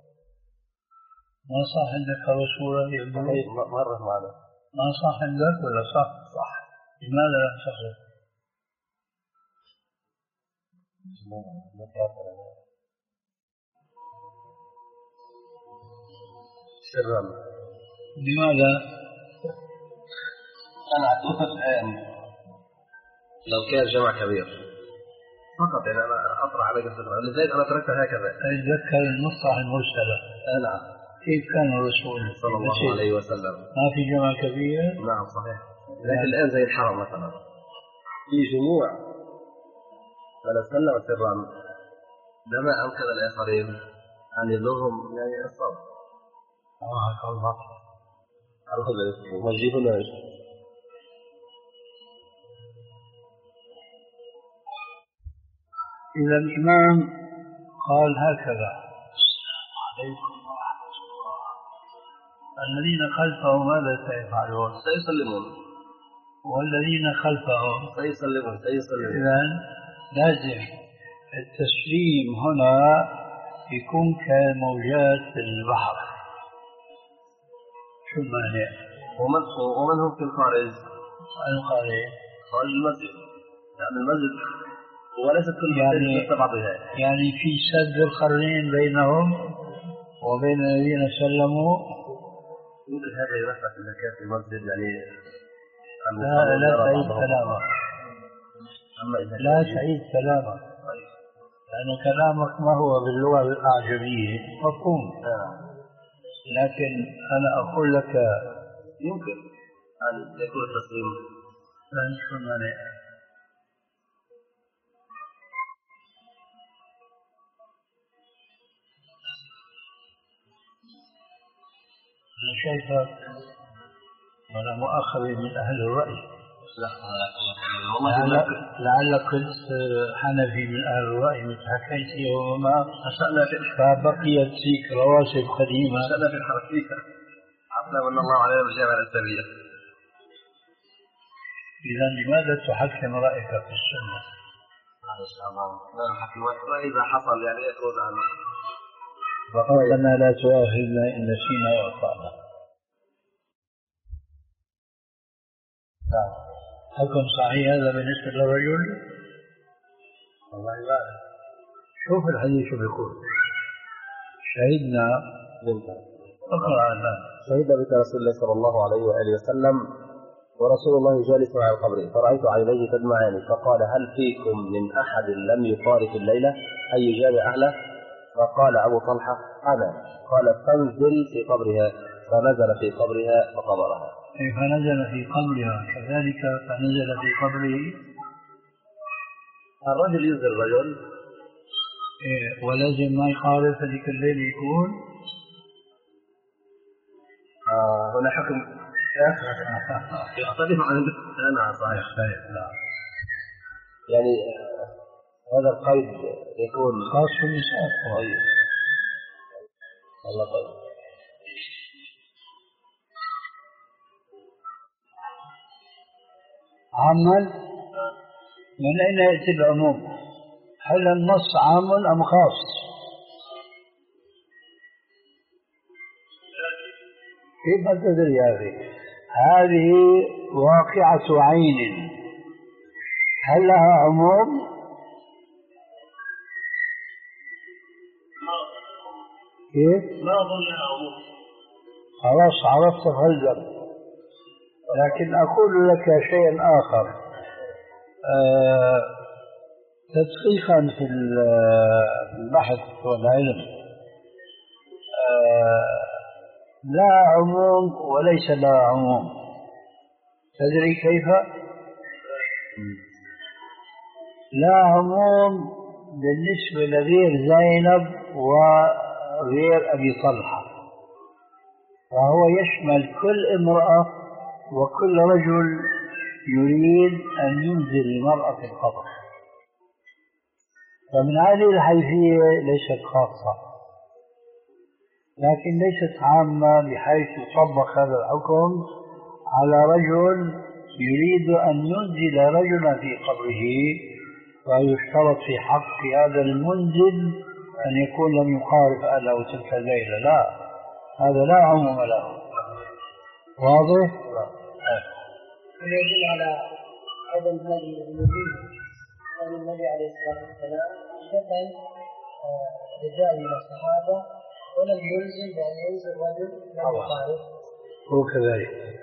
ما صح عندك هذا سورة يقول مرة معنا ما صح عندك ولا صح؟ صح. لماذا لم تقل؟ سرا. لماذا؟ أنا أتوقف الآن لو كان جمع كبير فقط يعني أنا أطرح عليك الفكرة لذلك أنا تركتها هكذا. أتذكر المصطلح المرسلة. نعم. كيف كان الرسول صلى الله عليه وسلم ما في جمع كبير؟ نعم صحيح. لكن الآن زي الحرم مثلا في جموع فلا سلم سرا لما أنقذ الآخرين أن يبلغهم يعني الصبر. آه الله. الله وجيهنا إذا الإمام قال هكذا السلام عليكم ورحمة الله، الذين خلفه ماذا سيفعلون؟ سيسلمون. والذين خلفه سيسلمون سيسلمون. إذن لازم التسليم هنا يكون كموجات البحر. شو المعنى؟ ومن ومن هم في الخارج؟ الخارج خارج المسجد، يعني المسجد وليست كل يعني مثل بعضها، يعني في سد القرنين بينهم وبين الذين سلموا. يمكن هذا يرفع إذا كان في المسجد يعني لا لا تعيد كلامك، لا تعيد كلامك، لأن كلامك ما هو باللغة الأعجمية مفهوم، لكن أنا أقول لك يمكن أن يكون التسليم لا شو معنى. أنا شايفك وأنا مؤخر من أهل الرأي. لعلك لعلك كنت حنفي من أهل الرأي مثل حكيتي وما فبقيت فيك رواسب قديمة. أنا في الحركية حتى من الله علينا بالجامعة الإسلامية. إذا لماذا تحكم رأيك في السنة؟ إن شاء الله لا نحكم وإذا حصل يعني يخرج عنه. ربنا لا تؤاخذنا إن نسينا وأخطأنا. حكم صحيح هذا بالنسبة للرجل؟ والله لا. شوف الحديث شو بيقول. شهدنا اقرأ الآن. شهدنا بك رسول الله صلى الله عليه وآله وسلم ورسول الله جالس على القبر فرأيت عينيه تدمعان فقال هل فيكم من أحد لم يفارق الليلة أي جامع أهله؟ فقال أبو طلحة أنا. قال فانزل في قبرها فنزل في قبرها فقبرها. فنزل في قبرها كذلك فنزل في قبره. الرجل ينزل الرجل إيه ولازم ما يخالف هذيك الليل يكون آه هنا حكم يختلف عن أنا صحيح لا يعني آه هذا القيد يكون خاص بالنساء. طيب الله طيب. عاما من أين يأتي العموم؟ هل النص عام أم خاص؟ كيف تدري هذه؟ هذه واقعة عين، هل لها عموم؟ كيف؟ لا أظن لها عموم. خلاص عرفت فالزم. لكن أقول لك شيئا آخر أه تدقيقا في البحث والعلم أه لا عموم وليس لا عموم. تدري كيف؟ لا عموم بالنسبة لغير زينب وغير أبي طلحة، فهو يشمل كل امرأة وكل رجل يريد أن ينزل المرأة في القبر. فمن هذه الحيثية ليست خاصة، لكن ليست عامة بحيث يطبق هذا الحكم على رجل يريد أن ينزل رجلا في قبره، ويشترط في حق هذا المنزل أن يكون لم يقارف أهله تلك الليلة. لا، هذا لا عموم له. واضح؟ يدل على عدم هذه النبي أن النبي عليه الصلاة والسلام دفن رجال من الصحابة ولم يلزم بأن ينزل رجل لم يقارف. هو كذلك.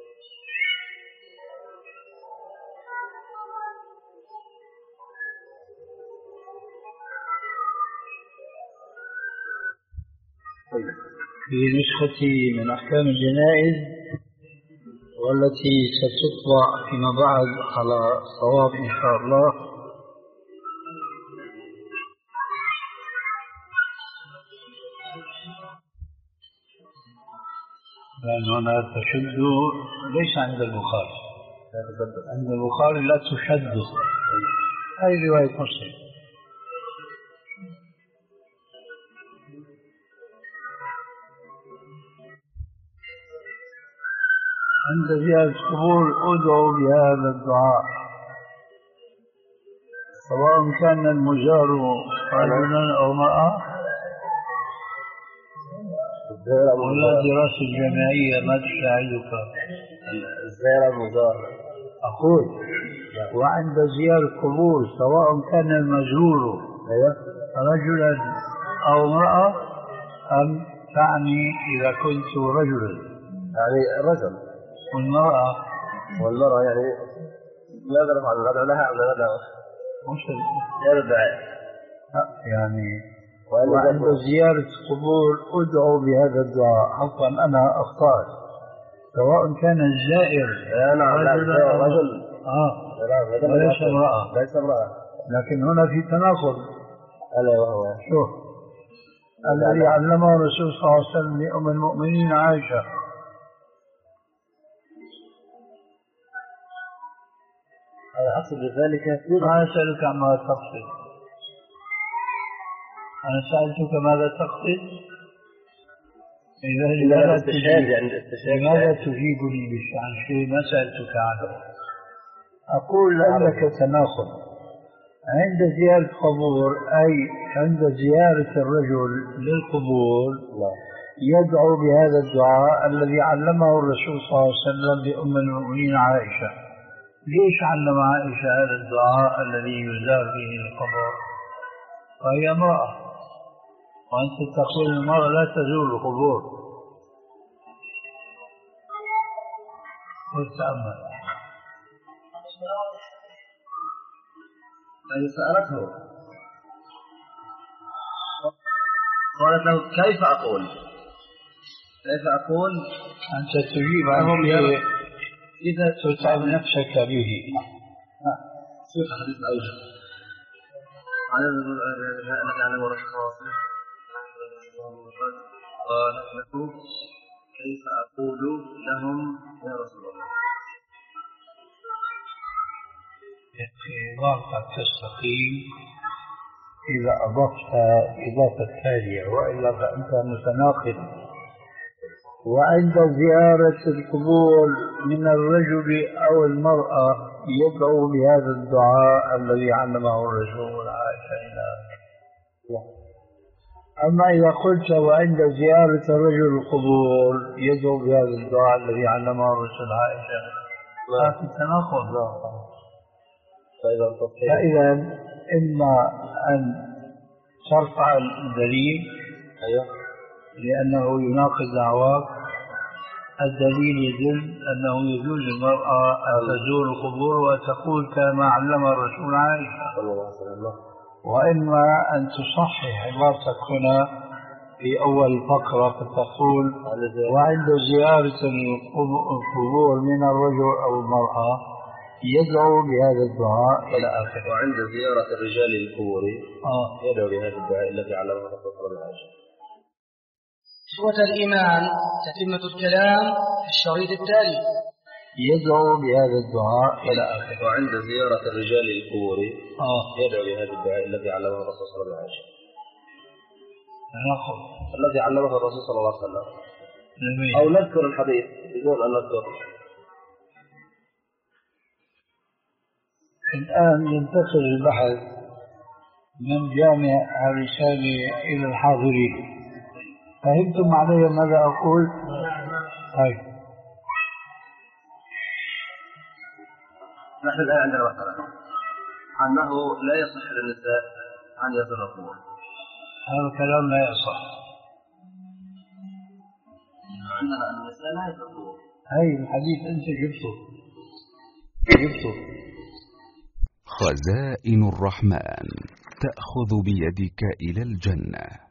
في نسختي من أحكام الجنائز والتي ستطبع فيما بعد على صواب إن شاء الله، لأن هنا تشد ليس عند البخاري، عند البخاري لا تشد. هذه رواية مسلم. عند زيادة قبول ادعوا بهذا الدعاء. سواء كان المزار رجلا أو امرأة ولا دراسة جامعية ما تساعدك. الزيارة المزار. أقول وعند زيارة قبور سواء كان المزور رجلا أو امرأة أم تعني إذا كنت رجلا يعني الرجل والمرأة والمرأة يعني ماذا نفعل ندعو لها أم لا ندعو؟ مش يرجع يعني وعند زيارة قبور أدعو بهذا الدعاء. عفوا أنا أخطأت سواء كان الزائر رجل رجل آه وليس امرأة ليس امرأة لكن هنا في تناقض. ألا وهو شوف الذي علمه الرسول صلى الله عليه وسلم لأم المؤمنين عائشة أنا أقصد بذلك ما أسألك عما تقصد. أنا سألتك ماذا تقصد؟ إذا لماذا لماذا تجيبني عن شيء ما سألتك عنه؟ أقول لك تناقض. عند زيارة قبور أي عند زيارة الرجل للقبور يدعو بهذا الدعاء الذي علمه الرسول صلى الله عليه وسلم لأم المؤمنين عائشة. ليش علم عائشة هذا الدعاء الذي يزار به القبور وهي امرأة وأنت تقول المرأة لا تزور القبور؟ وتأمل. يعني سألته قالت له كيف أقول كيف أقول أنت تجيب عن شيء إذا تتعب نفسك به. شوف حديث أوجه عن الذي علمه رسول الله قال له كيف أقول لهم يا رسول الله. في واقع تستقيم إذا أضفت إضافة ثانية وإلا فأنت متناقض. وعند زيارة القبور من الرجل أو المرأة يدعو بهذا الدعاء الذي علمه الرسول عائشة إلى أما إذا قلت وعند زيارة الرجل القبور يدعو بهذا الدعاء الذي علمه الرسول عائشة لا في تناقض. فإذا إما أن ترفع الدليل لأنه يناقض دعواك. الدليل يدل أنه يجوز المرأة أن تزور القبور وتقول كما علم الرسول عائشة. وإما أن تصحح عبارتك هنا في أول فقرة فتقول وعند زيارة القبور من الرجل أو المرأة يدعو بهذا الدعاء إلى آخره. وعند زيارة الرجال القبور آه. يدعو بهذا الدعاء الذي علمه الرسول صلى الله عليه وسلم. إخوة الإيمان تتمة الكلام في الشريط التالي. يدعو بهذا الدعاء إلى آخره. وعند زيارة الرجال القبور آه. يدعو بهذا الدعاء الذي علمه الرسول صلى الله عليه وسلم. ناخذ الذي علمه الرسول صلى الله عليه وسلم. جميل. أو نذكر الحديث بدون أن نذكر. الآن ينتقل البحث من جامع الرسالة إلى الحاضرين. فهمتم علي ماذا أقول؟ طيب نحن الآن عندنا مثلا أنه لا يصح للنساء أن يزور القبور. هذا الكلام لا يصح. عندنا أن النساء لا يزور القبور. هاي الحديث أنت جبته جبته. خزائن الرحمن تأخذ بيدك إلى الجنة.